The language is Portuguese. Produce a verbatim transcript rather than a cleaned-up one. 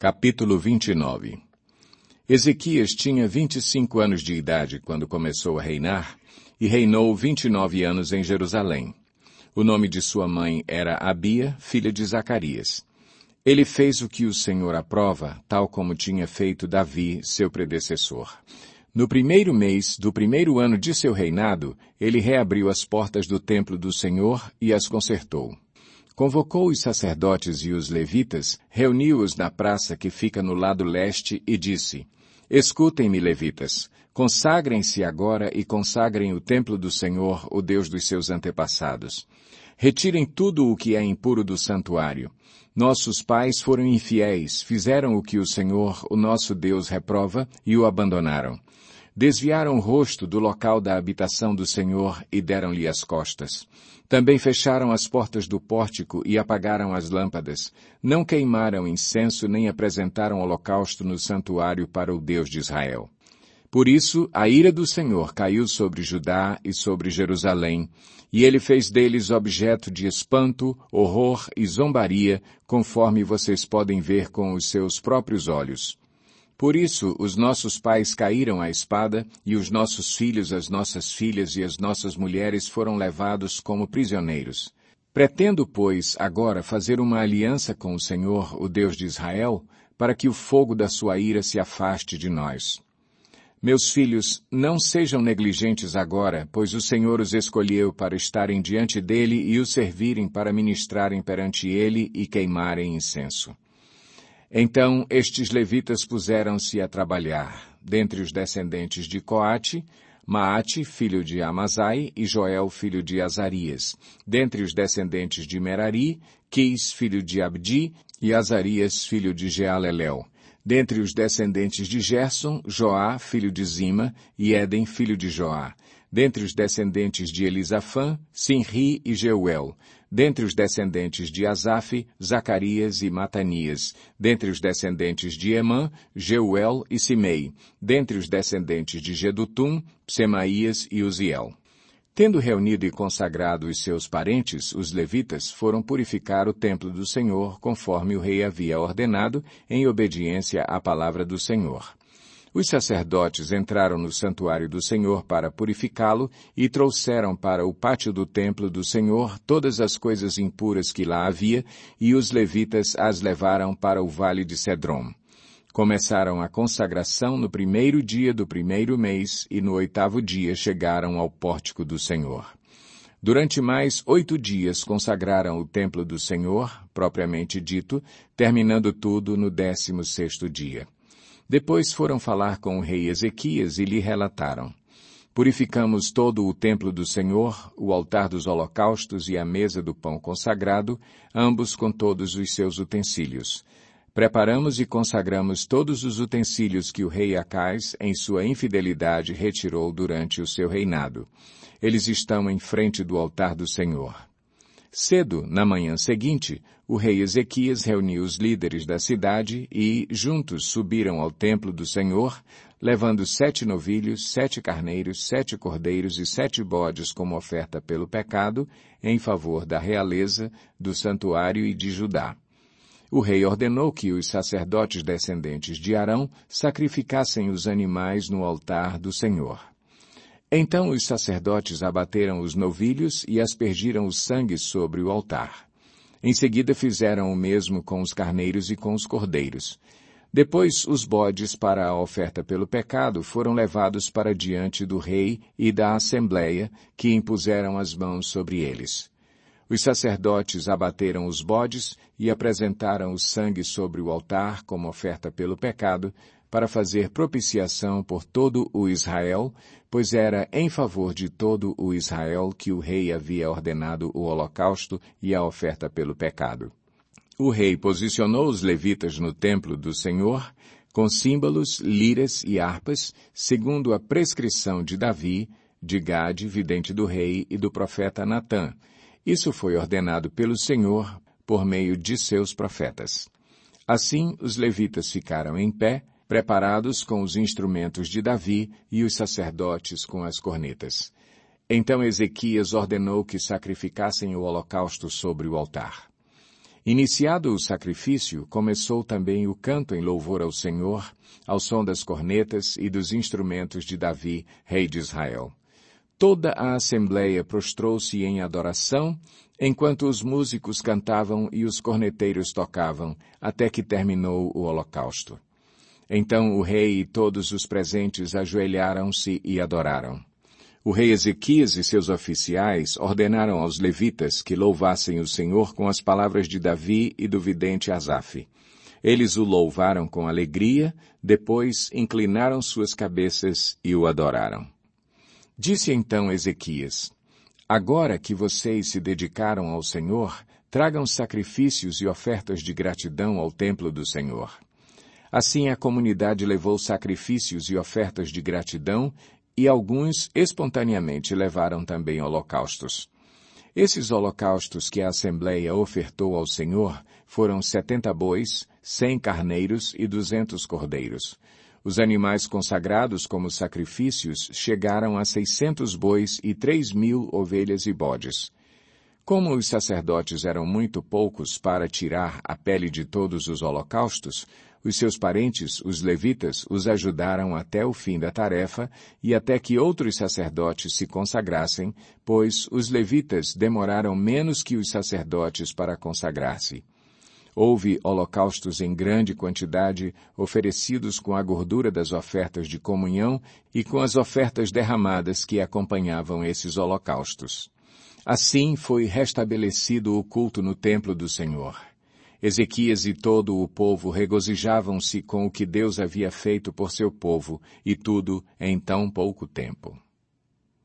Capítulo vinte e nove. Ezequias tinha vinte e cinco anos de idade quando começou a reinar, e reinou vinte e nove anos em Jerusalém. O nome de sua mãe era Abia, filha de Zacarias. Ele fez o que o Senhor aprova, tal como tinha feito Davi, seu predecessor. No primeiro mês do primeiro ano de seu reinado, ele reabriu as portas do templo do Senhor e as consertou. Convocou os sacerdotes e os levitas, reuniu-os na praça que fica no lado leste e disse: Escutem-me, levitas, consagrem-se agora e consagrem o templo do Senhor, o Deus dos seus antepassados. Retirem tudo o que é impuro do santuário. Nossos pais foram infiéis, fizeram o que o Senhor, o nosso Deus, reprova e o abandonaram. Desviaram o rosto do local da habitação do Senhor e deram-lhe as costas. Também fecharam as portas do pórtico e apagaram as lâmpadas. Não queimaram incenso nem apresentaram holocausto no santuário para o Deus de Israel. Por isso, a ira do Senhor caiu sobre Judá e sobre Jerusalém, e ele fez deles objeto de espanto, horror e zombaria, conforme vocês podem ver com os seus próprios olhos. Por isso, os nossos pais caíram à espada, e os nossos filhos, as nossas filhas e as nossas mulheres foram levados como prisioneiros. Pretendo, pois, agora fazer uma aliança com o Senhor, o Deus de Israel, para que o fogo da sua ira se afaste de nós. Meus filhos, não sejam negligentes agora, pois o Senhor os escolheu para estarem diante dele e o servirem para ministrarem perante ele e queimarem incenso. Então estes levitas puseram-se a trabalhar, dentre os descendentes de Coate, Maate, filho de Amazai, e Joel, filho de Azarias. Dentre os descendentes de Merari, Quis, filho de Abdi, e Azarias, filho de Jealelel. Dentre os descendentes de Gerson, Joá, filho de Zima, e Éden, filho de Joá. Dentre os descendentes de Elisafã, Sinri e Jeuel. Dentre os descendentes de Asaf, Zacarias e Matanias. Dentre os descendentes de Emã, Jeuel e Simei. Dentre os descendentes de Gedutum, Semaías e Uziel. Tendo reunido e consagrado os seus parentes, os levitas foram purificar o templo do Senhor, conforme o rei havia ordenado, em obediência à palavra do Senhor. Os sacerdotes entraram no santuário do Senhor para purificá-lo e trouxeram para o pátio do templo do Senhor todas as coisas impuras que lá havia, e os levitas as levaram para o vale de Cedrom. Começaram a consagração no primeiro dia do primeiro mês e no oitavo dia chegaram ao pórtico do Senhor. Durante mais oito dias consagraram o templo do Senhor, propriamente dito, terminando tudo no décimo sexto dia. Depois foram falar com o rei Ezequias e lhe relataram: Purificamos todo o templo do Senhor, o altar dos holocaustos e a mesa do pão consagrado, ambos com todos os seus utensílios. Preparamos e consagramos todos os utensílios que o rei Acais, em sua infidelidade, retirou durante o seu reinado. Eles estão em frente do altar do Senhor. Cedo, na manhã seguinte, o rei Ezequias reuniu os líderes da cidade e, juntos, subiram ao templo do Senhor, levando sete novilhos, sete carneiros, sete cordeiros e sete bodes como oferta pelo pecado, em favor da realeza, do santuário e de Judá. O rei ordenou que os sacerdotes descendentes de Arão sacrificassem os animais no altar do Senhor. Então os sacerdotes abateram os novilhos e aspergiram o sangue sobre o altar. Em seguida fizeram o mesmo com os carneiros e com os cordeiros. Depois os bodes para a oferta pelo pecado foram levados para diante do rei e da assembleia, que impuseram as mãos sobre eles. Os sacerdotes abateram os bodes e apresentaram o sangue sobre o altar como oferta pelo pecado, para fazer propiciação por todo o Israel, pois era em favor de todo o Israel que o rei havia ordenado o holocausto e a oferta pelo pecado. O rei posicionou os levitas no templo do Senhor, com símbolos, liras e harpas, segundo a prescrição de Davi, de Gade, vidente do rei, e do profeta Natã. Isso foi ordenado pelo Senhor por meio de seus profetas. Assim, os levitas ficaram em pé, preparados com os instrumentos de Davi e os sacerdotes com as cornetas. Então Ezequias ordenou que sacrificassem o holocausto sobre o altar. Iniciado o sacrifício, começou também o canto em louvor ao Senhor, ao som das cornetas e dos instrumentos de Davi, rei de Israel. Toda a assembleia prostrou-se em adoração, enquanto os músicos cantavam e os corneteiros tocavam, até que terminou o holocausto. Então o rei e todos os presentes ajoelharam-se e adoraram. O rei Ezequias e seus oficiais ordenaram aos levitas que louvassem o Senhor com as palavras de Davi e do vidente Asaf. Eles o louvaram com alegria, depois inclinaram suas cabeças e o adoraram. Disse então Ezequias: Agora que vocês se dedicaram ao Senhor, tragam sacrifícios e ofertas de gratidão ao templo do Senhor. Assim a comunidade levou sacrifícios e ofertas de gratidão, e alguns espontaneamente levaram também holocaustos. Esses holocaustos que a Assembleia ofertou ao Senhor foram setenta bois, cem carneiros e duzentos cordeiros. Os animais consagrados como sacrifícios chegaram a seiscentos bois e três mil ovelhas e bodes. Como os sacerdotes eram muito poucos para tirar a pele de todos os holocaustos, os seus parentes, os levitas, os ajudaram até o fim da tarefa e até que outros sacerdotes se consagrassem, pois os levitas demoraram menos que os sacerdotes para consagrar-se. Houve holocaustos em grande quantidade, oferecidos com a gordura das ofertas de comunhão e com as ofertas derramadas que acompanhavam esses holocaustos. Assim foi restabelecido o culto no templo do Senhor. Ezequias e todo o povo regozijavam-se com o que Deus havia feito por seu povo, e tudo em tão pouco tempo.